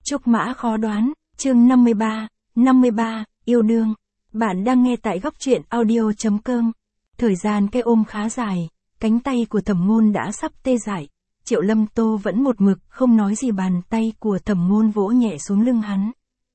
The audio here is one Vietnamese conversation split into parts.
Trúc mã khó đoán, chương 53, yêu đương. Bạn đang nghe tại góc truyện audio.com. Thời gian cái ôm khá dài, cánh tay của Thẩm Ngôn đã sắp tê dại. Triệu Lâm Tô vẫn một mực không nói gì, bàn tay của Thẩm Ngôn vỗ nhẹ xuống lưng hắn.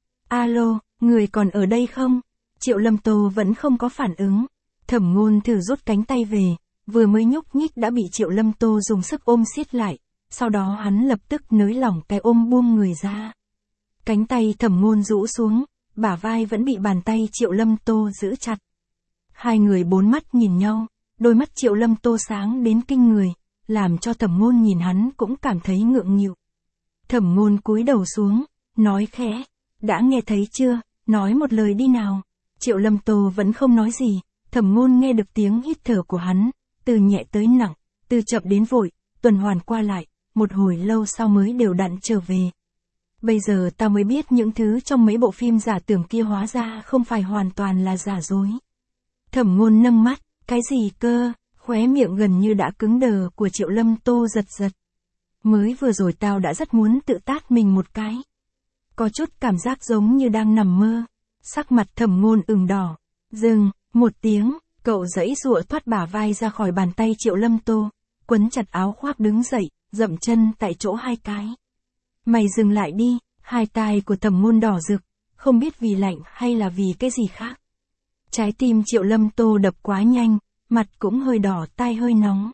Alo, người còn ở đây không? Triệu Lâm Tô vẫn không có phản ứng. Thẩm Ngôn thử rút cánh tay về, vừa mới nhúc nhích đã bị Triệu Lâm Tô dùng sức ôm siết lại. Sau đó hắn lập tức nới lỏng cái ôm, buông người ra. Cánh tay Thẩm Ngôn rũ xuống, bả vai vẫn bị bàn tay Triệu Lâm Tô giữ chặt. Hai người bốn mắt nhìn nhau, đôi mắt Triệu Lâm Tô sáng đến kinh người, làm cho Thẩm Ngôn nhìn hắn cũng cảm thấy ngượng nghịu. Thẩm Ngôn cúi đầu xuống, nói khẽ, đã nghe thấy chưa, nói một lời đi nào. Triệu Lâm Tô vẫn không nói gì, Thẩm Ngôn nghe được tiếng hít thở của hắn, từ nhẹ tới nặng, từ chậm đến vội, tuần hoàn qua lại, một hồi lâu sau mới đều đặn trở về. Bây giờ ta mới biết những thứ trong mấy bộ phim giả tưởng kia hóa ra không phải hoàn toàn là giả dối. Thẩm Ngôn nâng mắt, cái gì cơ, khóe miệng gần như đã cứng đờ của Triệu Lâm Tô giật giật. Mới vừa rồi tao đã rất muốn tự tát mình một cái. Có chút cảm giác giống như đang nằm mơ. Sắc mặt Thẩm Ngôn ửng đỏ. Dừng, một tiếng, cậu giãy giụa thoát bả vai ra khỏi bàn tay Triệu Lâm Tô, quấn chặt áo khoác đứng dậy, dậm chân tại chỗ hai cái. Mày dừng lại đi, hai tai của Thẩm Ngôn đỏ rực, không biết vì lạnh hay là vì cái gì khác. Trái tim Triệu Lâm Tô đập quá nhanh, mặt cũng hơi đỏ, tai hơi nóng.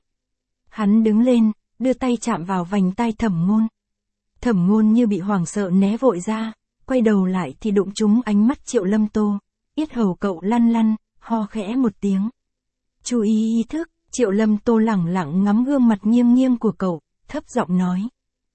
Hắn đứng lên, đưa tay chạm vào vành tai Thẩm Ngôn. Thẩm Ngôn như bị hoảng sợ né vội ra, quay đầu lại thì đụng trúng ánh mắt Triệu Lâm Tô, yết hầu cậu lăn lăn, ho khẽ một tiếng. Chú ý thức, Triệu Lâm Tô lẳng lặng ngắm gương mặt nghiêng nghiêng của cậu, thấp giọng nói.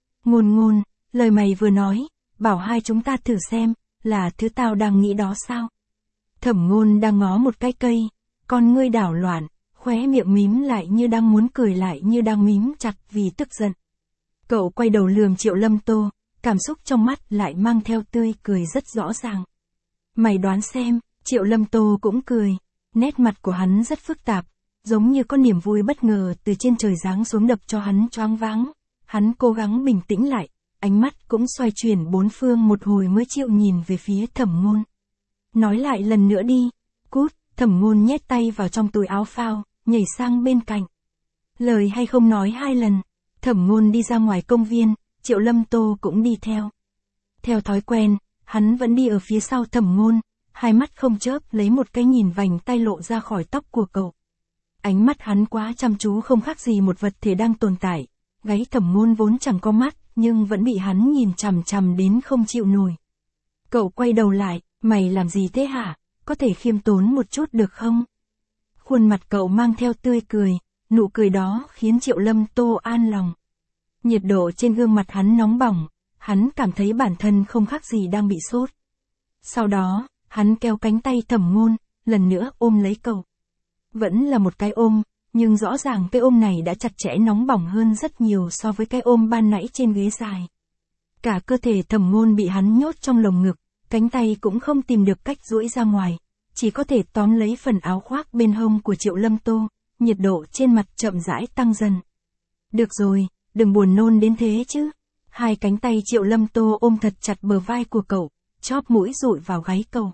Ngôn, lời mày vừa nói, bảo hai chúng ta thử xem, là thứ tao đang nghĩ đó sao? Thẩm Ngôn đang ngó một cái cây, con ngươi đảo loạn, khóe miệng mím lại như đang muốn cười lại như đang mím chặt vì tức giận. Cậu quay đầu lườm Triệu Lâm Tô, cảm xúc trong mắt lại mang theo tươi cười rất rõ ràng. Mày đoán xem, Triệu Lâm Tô cũng cười, nét mặt của hắn rất phức tạp, giống như có niềm vui bất ngờ từ trên trời giáng xuống đập cho hắn choáng váng. Hắn cố gắng bình tĩnh lại, ánh mắt cũng xoay chuyển bốn phương một hồi mới chịu nhìn về phía Thẩm Ngôn. Nói lại lần nữa đi, cút, Thẩm Ngôn nhét tay vào trong túi áo phao, nhảy sang bên cạnh. Lời hay không nói hai lần, Thẩm Ngôn đi ra ngoài công viên, Triệu Lâm Tô cũng đi theo. Theo thói quen, hắn vẫn đi ở phía sau Thẩm Ngôn, hai mắt không chớp lấy một cái nhìn vành tay lộ ra khỏi tóc của cậu. Ánh mắt hắn quá chăm chú, không khác gì một vật thể đang tồn tại. Gáy Thẩm Ngôn vốn chẳng có mắt, nhưng vẫn bị hắn nhìn chằm chằm đến không chịu nổi. Cậu quay đầu lại, mày làm gì thế hả? Có thể khiêm tốn một chút được không? Khuôn mặt cậu mang theo tươi cười, nụ cười đó khiến Triệu Lâm Tô an lòng. Nhiệt độ trên gương mặt hắn nóng bỏng, hắn cảm thấy bản thân không khác gì đang bị sốt. Sau đó, hắn kéo cánh tay Thẩm Ngôn, lần nữa ôm lấy cậu. Vẫn là một cái ôm, nhưng rõ ràng cái ôm này đã chặt chẽ nóng bỏng hơn rất nhiều so với cái ôm ban nãy trên ghế dài. Cả cơ thể Thẩm Ngôn bị hắn nhốt trong lồng ngực, cánh tay cũng không tìm được cách duỗi ra ngoài, chỉ có thể tóm lấy phần áo khoác bên hông của Triệu Lâm Tô, nhiệt độ trên mặt chậm rãi tăng dần. Được rồi, đừng buồn nôn đến thế chứ. Hai cánh tay Triệu Lâm Tô ôm thật chặt bờ vai của cậu, chóp mũi dụi vào gáy cậu.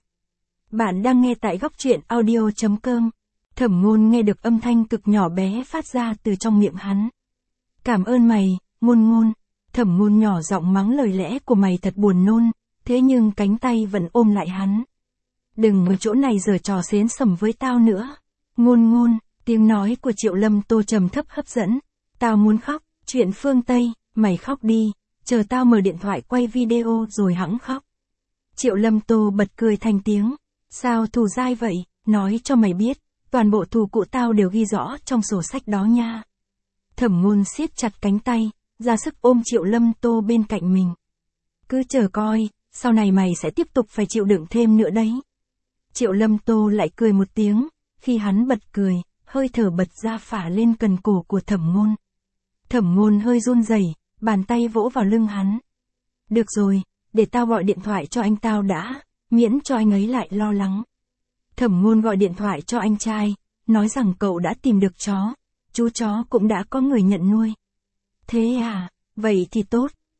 Bạn đang nghe tại góc truyện audio.com. Thẩm Ngôn nghe được âm thanh cực nhỏ bé phát ra từ trong miệng hắn. Cảm ơn mày, Ngôn. Thẩm Ngôn nhỏ giọng mắng lời lẽ của mày thật buồn nôn, thế nhưng cánh tay vẫn ôm lại hắn. Đừng ở chỗ này giở trò xến xẩm với tao nữa. Ngôn, tiếng nói của Triệu Lâm Tô trầm thấp hấp dẫn. Tao muốn khóc, chuyện phương Tây, mày khóc đi, chờ tao mở điện thoại quay video rồi hẵng khóc. Triệu Lâm Tô bật cười thành tiếng. Sao thù dai vậy, nói cho mày biết. Toàn bộ thù cụ tao đều ghi rõ trong sổ sách đó nha. Thẩm Ngôn siết chặt cánh tay, ra sức ôm Triệu Lâm Tô bên cạnh mình. Cứ chờ coi, sau này mày sẽ tiếp tục phải chịu đựng thêm nữa đấy. Triệu Lâm Tô lại cười một tiếng, khi hắn bật cười, hơi thở bật ra phả lên cần cổ của Thẩm Ngôn. Thẩm Ngôn hơi run rẩy, bàn tay vỗ vào lưng hắn. Được rồi, để tao gọi điện thoại cho anh tao đã, miễn cho anh ấy lại lo lắng. Thẩm Ngôn gọi điện thoại cho anh trai, nói rằng cậu đã tìm được chó, chú chó cũng đã có người nhận nuôi. Thế à, vậy thì tốt.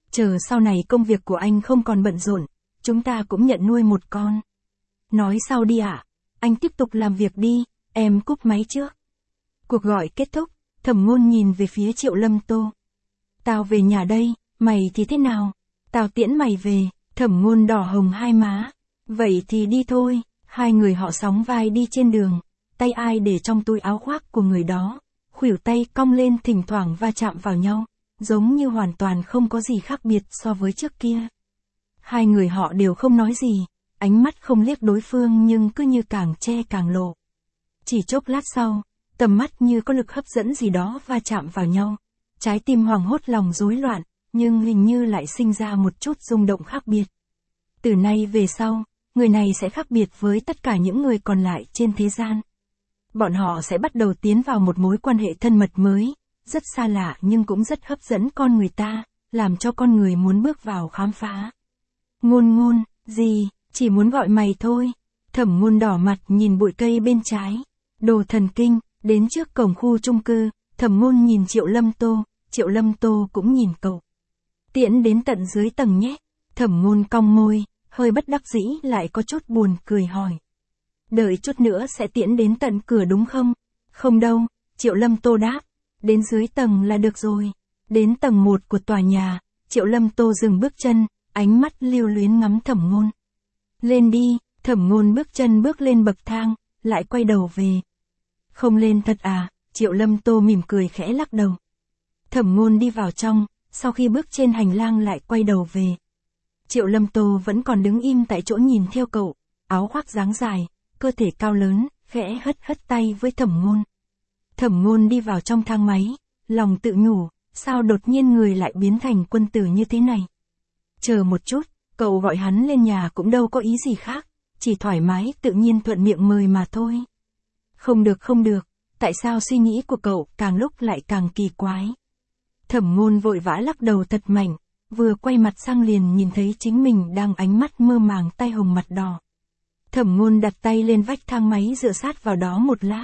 Chờ sau này công việc của anh không còn bận rộn, chúng ta cũng nhận nuôi một con. Nói sau đi ạ. Anh tiếp tục làm việc đi, em cúp máy trước. Cuộc gọi kết thúc, Thẩm Ngôn nhìn về phía Triệu Lâm Tô. Tao về nhà đây, mày thì thế nào? Tao tiễn mày về. Thẩm Ngôn đỏ hồng hai má. Vậy thì đi thôi. Hai người họ sóng vai đi trên đường, tay ai để trong túi áo khoác của người đó, khuỷu tay cong lên thỉnh thoảng va chạm vào nhau, giống như hoàn toàn không có gì khác biệt so với trước kia. Hai người họ đều không nói gì, ánh mắt không liếc đối phương nhưng cứ như càng che càng lộ. Chỉ chốc lát sau, tầm mắt như có lực hấp dẫn gì đó va chạm vào nhau, trái tim hoảng hốt lòng rối loạn, nhưng hình như lại sinh ra một chút rung động khác biệt. Từ nay về sau, người này sẽ khác biệt với tất cả những người còn lại trên thế gian. Bọn họ sẽ bắt đầu tiến vào một mối quan hệ thân mật mới, rất xa lạ nhưng cũng rất hấp dẫn con người ta, làm cho con người muốn bước vào khám phá. Ngôn, gì, chỉ muốn gọi mày thôi. Thẩm Ngôn đỏ mặt nhìn bụi cây bên trái. Đồ thần kinh, đến trước cổng khu chung cư, Thẩm Ngôn nhìn Triệu Lâm Tô, Triệu Lâm Tô cũng nhìn cậu. Tiễn đến tận dưới tầng nhé. Thẩm Ngôn cong môi, hơi bất đắc dĩ lại có chút buồn cười hỏi. Đợi chút nữa sẽ tiễn đến tận cửa đúng không? Không đâu, Triệu Lâm Tô đáp. Đến dưới tầng là được rồi. Đến tầng 1 của tòa nhà, Triệu Lâm Tô dừng bước chân, ánh mắt lưu luyến ngắm Thẩm Ngôn. Lên đi, Thẩm Ngôn bước chân bước lên bậc thang, lại quay đầu về. Không lên thật à? Triệu Lâm Tô mỉm cười khẽ lắc đầu. Thẩm Ngôn đi vào trong, sau khi bước trên hành lang lại quay đầu về. Triệu Lâm Tô vẫn còn đứng im tại chỗ nhìn theo cậu, áo khoác dáng dài, cơ thể cao lớn, khẽ hất tay với Thẩm Ngôn. Thẩm Ngôn đi vào trong thang máy, lòng tự nhủ, sao đột nhiên người lại biến thành quân tử như thế này. Chờ một chút, cậu gọi hắn lên nhà cũng đâu có ý gì khác, chỉ thoải mái tự nhiên thuận miệng mời mà thôi. Không được, tại sao suy nghĩ của cậu càng lúc lại càng kỳ quái. Thẩm Ngôn vội vã lắc đầu thật mạnh, vừa quay mặt sang liền nhìn thấy chính mình đang ánh mắt mơ màng tay hồng mặt đỏ. Thẩm Ngôn đặt tay lên vách thang máy dựa sát vào đó một lát.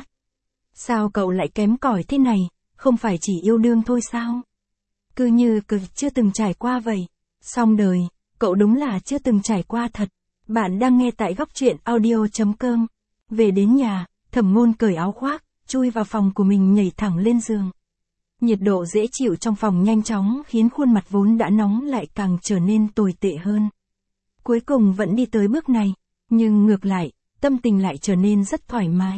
Sao cậu lại kém cỏi thế này, không phải chỉ yêu đương thôi sao? Cứ như chưa từng trải qua vậy. Xong đời, cậu đúng là chưa từng trải qua thật. Bạn đang nghe tại góc truyện audio.com. Về đến nhà, Thẩm Ngôn cởi áo khoác, chui vào phòng của mình nhảy thẳng lên giường. Nhiệt độ dễ chịu trong phòng nhanh chóng khiến khuôn mặt vốn đã nóng lại càng trở nên tồi tệ hơn. Cuối cùng vẫn đi tới bước này, nhưng ngược lại, tâm tình lại trở nên rất thoải mái.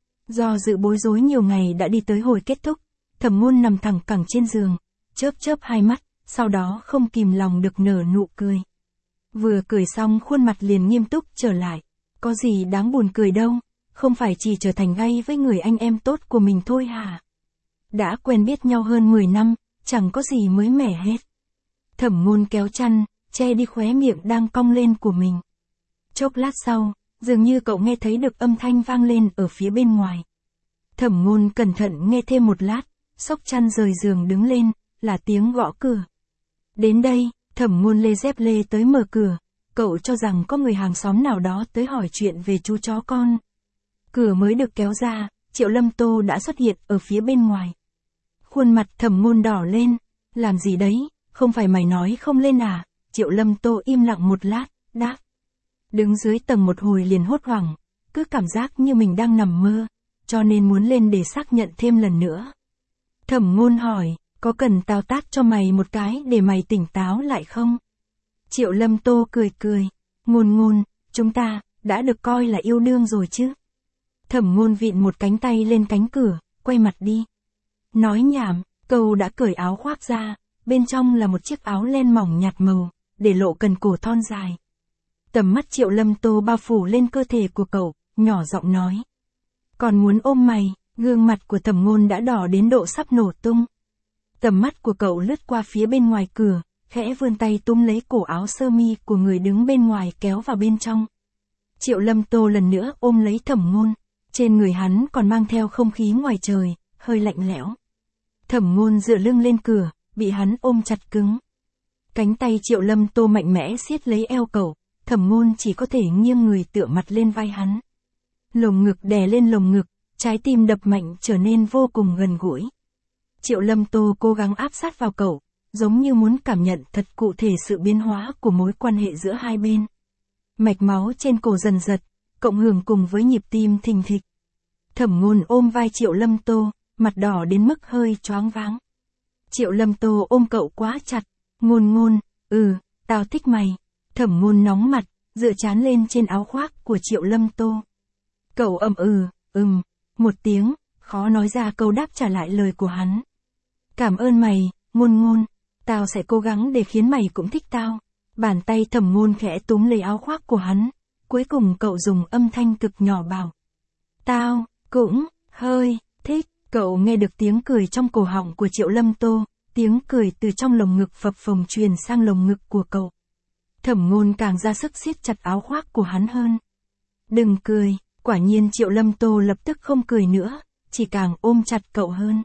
Do dự bối rối nhiều ngày đã đi tới hồi kết thúc, Thẩm Ngôn nằm thẳng cẳng trên giường, chớp hai mắt, sau đó không kìm lòng được nở nụ cười. Vừa cười xong khuôn mặt liền nghiêm túc trở lại. Có gì đáng buồn cười đâu, không phải chỉ trở thành gay với người anh em tốt của mình thôi hả? Đã quen biết nhau hơn 10 năm, chẳng có gì mới mẻ hết. Thẩm Ngôn kéo chăn, che đi khóe miệng đang cong lên của mình. Chốc lát sau, dường như cậu nghe thấy được âm thanh vang lên ở phía bên ngoài. Thẩm Ngôn cẩn thận nghe thêm một lát, xốc chăn rời giường đứng lên, là tiếng gõ cửa. Đến đây, Thẩm Ngôn lê dép lê tới mở cửa, cậu cho rằng có người hàng xóm nào đó tới hỏi chuyện về chú chó con. Cửa mới được kéo ra, Triệu Lâm Tô đã xuất hiện ở phía bên ngoài. Khuôn mặt Thẩm Ngôn đỏ lên, làm gì đấy, không phải mày nói không lên à? Triệu Lâm Tô im lặng một lát, đáp. Đứng dưới tầng một hồi liền hốt hoảng, cứ cảm giác như mình đang nằm mơ, cho nên muốn lên để xác nhận thêm lần nữa. Thẩm Ngôn hỏi, có cần tao tát cho mày một cái để mày tỉnh táo lại không? Triệu Lâm Tô cười, Ngôn, chúng ta, đã được coi là yêu đương rồi chứ? Thẩm Ngôn vịn một cánh tay lên cánh cửa, quay mặt đi. Nói nhảm, cậu đã cởi áo khoác ra, bên trong là một chiếc áo len mỏng nhạt màu, để lộ cần cổ thon dài. Tầm mắt Triệu Lâm Tô bao phủ lên cơ thể của cậu, nhỏ giọng nói. Còn muốn ôm mày, gương mặt của Thẩm Ngôn đã đỏ đến độ sắp nổ tung. Tầm mắt của cậu lướt qua phía bên ngoài cửa, khẽ vươn tay túm lấy cổ áo sơ mi của người đứng bên ngoài kéo vào bên trong. Triệu Lâm Tô lần nữa ôm lấy Thẩm Ngôn, trên người hắn còn mang theo không khí ngoài trời, hơi lạnh lẽo. Thẩm Ngôn dựa lưng lên cửa, bị hắn ôm chặt cứng. Cánh tay Triệu Lâm Tô mạnh mẽ siết lấy eo cậu, Thẩm Ngôn chỉ có thể nghiêng người tựa mặt lên vai hắn. Lồng ngực đè lên lồng ngực, trái tim đập mạnh trở nên vô cùng gần gũi. Triệu Lâm Tô cố gắng áp sát vào cậu, giống như muốn cảm nhận thật cụ thể sự biến hóa của mối quan hệ giữa hai bên. Mạch máu trên cổ dần giật, cộng hưởng cùng với nhịp tim thình thịch. Thẩm Ngôn ôm vai Triệu Lâm Tô, mặt đỏ đến mức hơi choáng váng. Triệu Lâm Tô ôm cậu quá chặt, Ngôn, tao thích mày. Thẩm Ngôn nóng mặt, dựa trán lên trên áo khoác của Triệu Lâm Tô. Cậu một tiếng, khó nói ra câu đáp trả lại lời của hắn. Cảm ơn mày, Ngôn, tao sẽ cố gắng để khiến mày cũng thích tao. Bàn tay Thẩm Ngôn khẽ túm lấy áo khoác của hắn, cuối cùng cậu dùng âm thanh cực nhỏ bảo. Tao, cũng, hơi, thích. Cậu nghe được tiếng cười trong cổ họng của Triệu Lâm Tô, tiếng cười từ trong lồng ngực phập phồng truyền sang lồng ngực của cậu. Thẩm Ngôn càng ra sức siết chặt áo khoác của hắn hơn. Đừng cười, quả nhiên Triệu Lâm Tô lập tức không cười nữa, chỉ càng ôm chặt cậu hơn.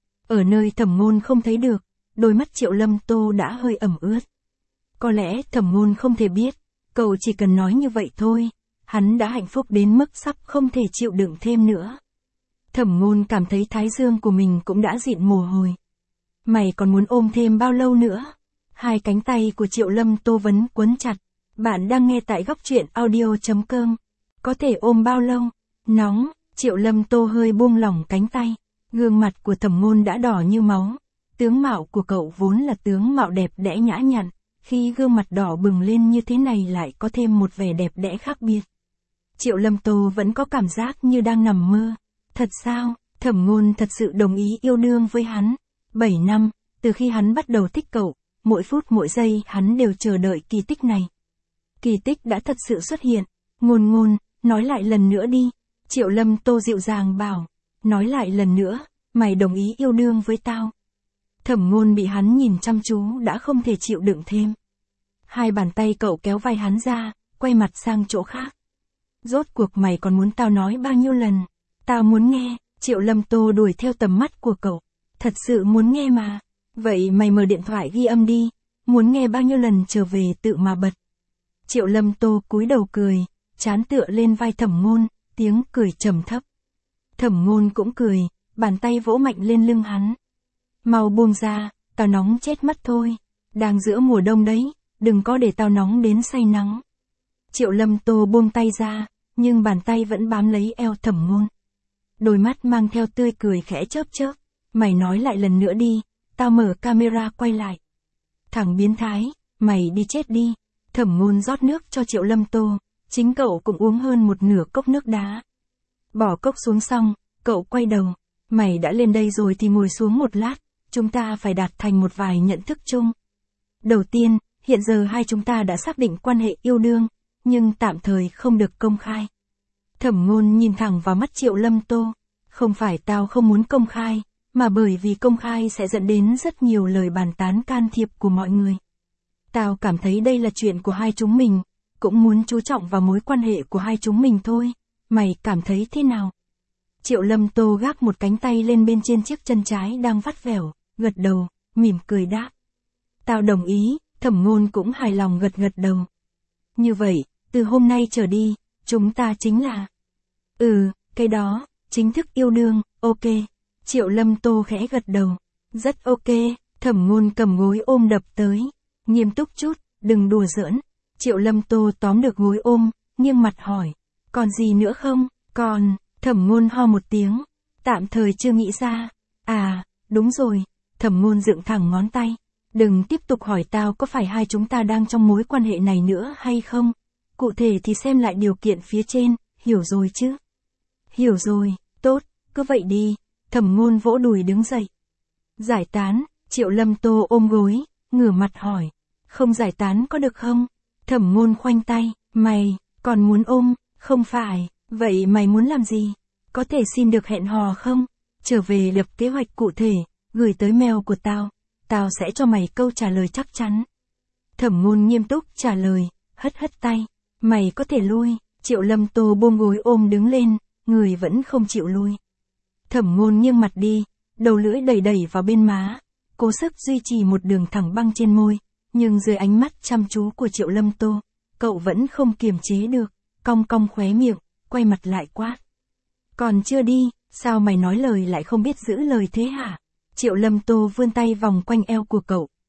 Ở nơi Thẩm Ngôn không thấy được, đôi mắt Triệu Lâm Tô đã hơi ẩm ướt. Có lẽ Thẩm Ngôn không thể biết, cậu chỉ cần nói như vậy thôi, hắn đã hạnh phúc đến mức sắp không thể chịu đựng thêm nữa. Thẩm Ngôn cảm thấy thái dương của mình cũng đã dịn mồ hôi. Mày còn muốn ôm thêm bao lâu nữa? Hai cánh tay của Triệu Lâm Tô vẫn quấn chặt. Bạn đang nghe tại góc truyện audio.com. Có thể ôm bao lâu? Nóng, Triệu Lâm Tô hơi buông lỏng cánh tay. Gương mặt của Thẩm Ngôn đã đỏ như máu. Tướng mạo của cậu vốn là tướng mạo đẹp đẽ nhã nhặn. Khi gương mặt đỏ bừng lên như thế này lại có thêm một vẻ đẹp đẽ khác biệt. Triệu Lâm Tô vẫn có cảm giác như đang nằm mơ. Thật sao, Thẩm Ngôn thật sự đồng ý yêu đương với hắn. 7 năm, từ khi hắn bắt đầu thích cậu, mỗi phút mỗi giây hắn đều chờ đợi kỳ tích này. Kỳ tích đã thật sự xuất hiện. Ngôn, nói lại lần nữa đi. Triệu Lâm Tô dịu dàng bảo. Nói lại lần nữa, mày đồng ý yêu đương với tao. Thẩm Ngôn bị hắn nhìn chăm chú đã không thể chịu đựng thêm. Hai bàn tay cậu kéo vai hắn ra, quay mặt sang chỗ khác. Rốt cuộc mày còn muốn tao nói bao nhiêu lần? Tao muốn nghe. Triệu Lâm Tô đuổi theo tầm mắt của cậu. Thật sự muốn nghe mà. Vậy mày mở điện thoại ghi âm đi. Muốn nghe bao nhiêu lần trở về tự mà bật. Triệu Lâm Tô cúi đầu cười, trán tựa lên vai Thẩm Ngôn, tiếng cười trầm thấp. Thẩm Ngôn cũng cười, bàn tay vỗ mạnh lên lưng hắn. Mau buông ra, tao nóng chết mất thôi. Đang giữa mùa đông đấy, đừng có để tao nóng đến say nắng. Triệu Lâm Tô buông tay ra, nhưng bàn tay vẫn bám lấy eo Thẩm Ngôn. Đôi mắt mang theo tươi cười khẽ chớp chớp. Mày nói lại lần nữa đi, tao mở camera quay lại. Thằng biến thái, mày đi chết đi. Thẩm Ngôn rót nước cho Triệu Lâm Tô, chính cậu cũng uống hơn một nửa cốc nước đá. Bỏ cốc xuống xong, cậu quay đầu. Mày đã lên đây rồi thì ngồi xuống một lát, chúng ta phải đạt thành một vài nhận thức chung. Đầu tiên, hiện giờ hai chúng ta đã xác định quan hệ yêu đương, nhưng tạm thời không được công khai. Thẩm Ngôn nhìn thẳng vào mắt Triệu Lâm Tô. Không phải tao không muốn công khai, mà bởi vì công khai sẽ dẫn đến rất nhiều lời bàn tán can thiệp của mọi người. Tao cảm thấy đây là chuyện của hai chúng mình, cũng muốn chú trọng vào mối quan hệ của hai chúng mình thôi. Mày cảm thấy thế nào? Triệu Lâm Tô gác một cánh tay lên bên trên chiếc chân trái đang vắt vẻo, gật đầu, mỉm cười đáp. Tao đồng ý. Thẩm Ngôn cũng hài lòng gật đầu. Như vậy, từ hôm nay trở đi, chúng ta chính là... cái đó, chính thức yêu đương, ok. Triệu Lâm Tô khẽ gật đầu. Rất ok. Thẩm Ngôn cầm gối ôm đập tới. Nghiêm túc chút, đừng đùa giỡn. Triệu Lâm Tô tóm được gối ôm, nghiêng mặt hỏi. Còn gì nữa không? Còn, Thẩm Ngôn ho một tiếng. Tạm thời chưa nghĩ ra. À, đúng rồi. Thẩm Ngôn dựng thẳng ngón tay. Đừng tiếp tục hỏi tao có phải hai chúng ta đang trong mối quan hệ này nữa hay không. Cụ thể thì xem lại điều kiện phía trên, hiểu rồi chứ? Hiểu rồi, tốt, cứ vậy đi. Thẩm Ngôn vỗ đùi đứng dậy. Giải tán. Triệu Lâm Tô ôm gối, ngửa mặt hỏi. Không giải tán có được không? Thẩm Ngôn khoanh tay. Mày, còn muốn ôm? Không phải. Vậy mày muốn làm gì? Có thể xin được hẹn hò không? Trở về lập kế hoạch cụ thể, gửi tới mail của tao. Tao sẽ cho mày câu trả lời chắc chắn. Thẩm Ngôn nghiêm túc trả lời, hất tay. Mày có thể lui. Triệu Lâm Tô buông gối ôm đứng lên, người vẫn không chịu lui. Thẩm Ngôn nghiêng mặt đi, đầu lưỡi đẩy vào bên má, cố sức duy trì một đường thẳng băng trên môi, nhưng dưới ánh mắt chăm chú của Triệu Lâm Tô, cậu vẫn không kiềm chế được, cong khóe miệng, quay mặt lại quát. Còn chưa đi, sao mày nói lời lại không biết giữ lời thế hả? Triệu Lâm Tô vươn tay vòng quanh eo của cậu,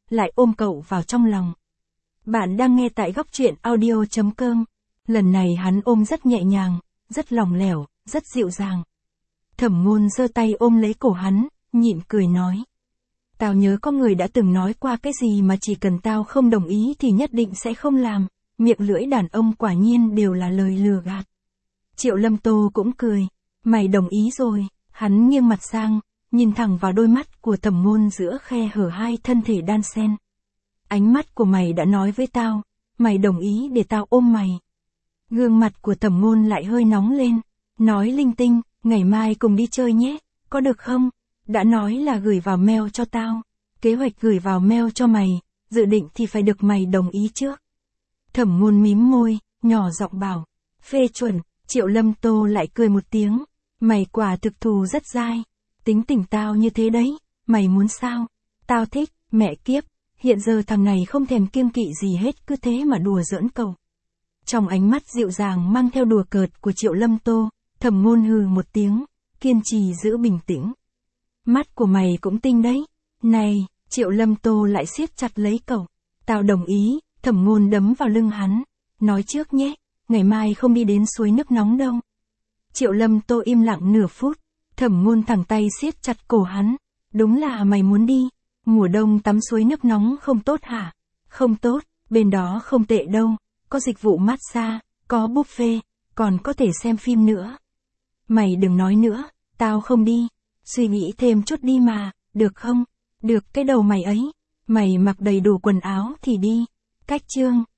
lại ôm cậu vào trong lòng. Bạn đang nghe tại góc truyện audio.com. Lần này hắn ôm rất nhẹ nhàng, rất lỏng lẻo, rất dịu dàng. Thẩm Ngôn giơ tay ôm lấy cổ hắn, nhịn cười nói. Tao nhớ có người đã từng nói qua cái gì mà chỉ cần tao không đồng ý thì nhất định sẽ không làm, miệng lưỡi đàn ông quả nhiên đều là lời lừa gạt. Triệu Lâm Tô cũng cười, mày đồng ý rồi, hắn nghiêng mặt sang, nhìn thẳng vào đôi mắt của Thẩm Ngôn giữa khe hở hai thân thể đan xen. Ánh mắt của mày đã nói với tao, mày đồng ý để tao ôm mày. Gương mặt của Thẩm Ngôn lại hơi nóng lên, nói linh tinh, ngày mai cùng đi chơi nhé, có được không? Đã nói là gửi vào mail cho tao, kế hoạch gửi vào mail cho mày, dự định thì phải được mày đồng ý trước. Thẩm Ngôn mím môi, nhỏ giọng bảo, phê chuẩn. Triệu Lâm Tô lại cười một tiếng, mày quả thực thù rất dai, tính tình tao như thế đấy, mày muốn sao? Tao thích, mẹ kiếp, hiện giờ thằng này không thèm kiêng kỵ gì hết cứ thế mà đùa giỡn cậu. Trong ánh mắt dịu dàng mang theo đùa cợt của Triệu Lâm Tô, Thẩm Ngôn hừ một tiếng, kiên trì giữ bình tĩnh. Mắt của mày cũng tinh đấy, này, Triệu Lâm Tô lại siết chặt lấy cậu, tao đồng ý, Thẩm Ngôn đấm vào lưng hắn, nói trước nhé. Ngày mai không đi đến suối nước nóng đâu. Triệu Lâm Tô im lặng nửa phút, Thẩm Ngôn thẳng tay siết chặt cổ hắn. Đúng là mày muốn đi, mùa đông tắm suối nước nóng không tốt hả? Không tốt, bên đó không tệ đâu, có dịch vụ massage, có buffet, còn có thể xem phim nữa. Mày đừng nói nữa, tao không đi, suy nghĩ thêm chút đi mà, được không? Được cái đầu mày ấy, mày mặc đầy đủ quần áo thì đi. Cách chương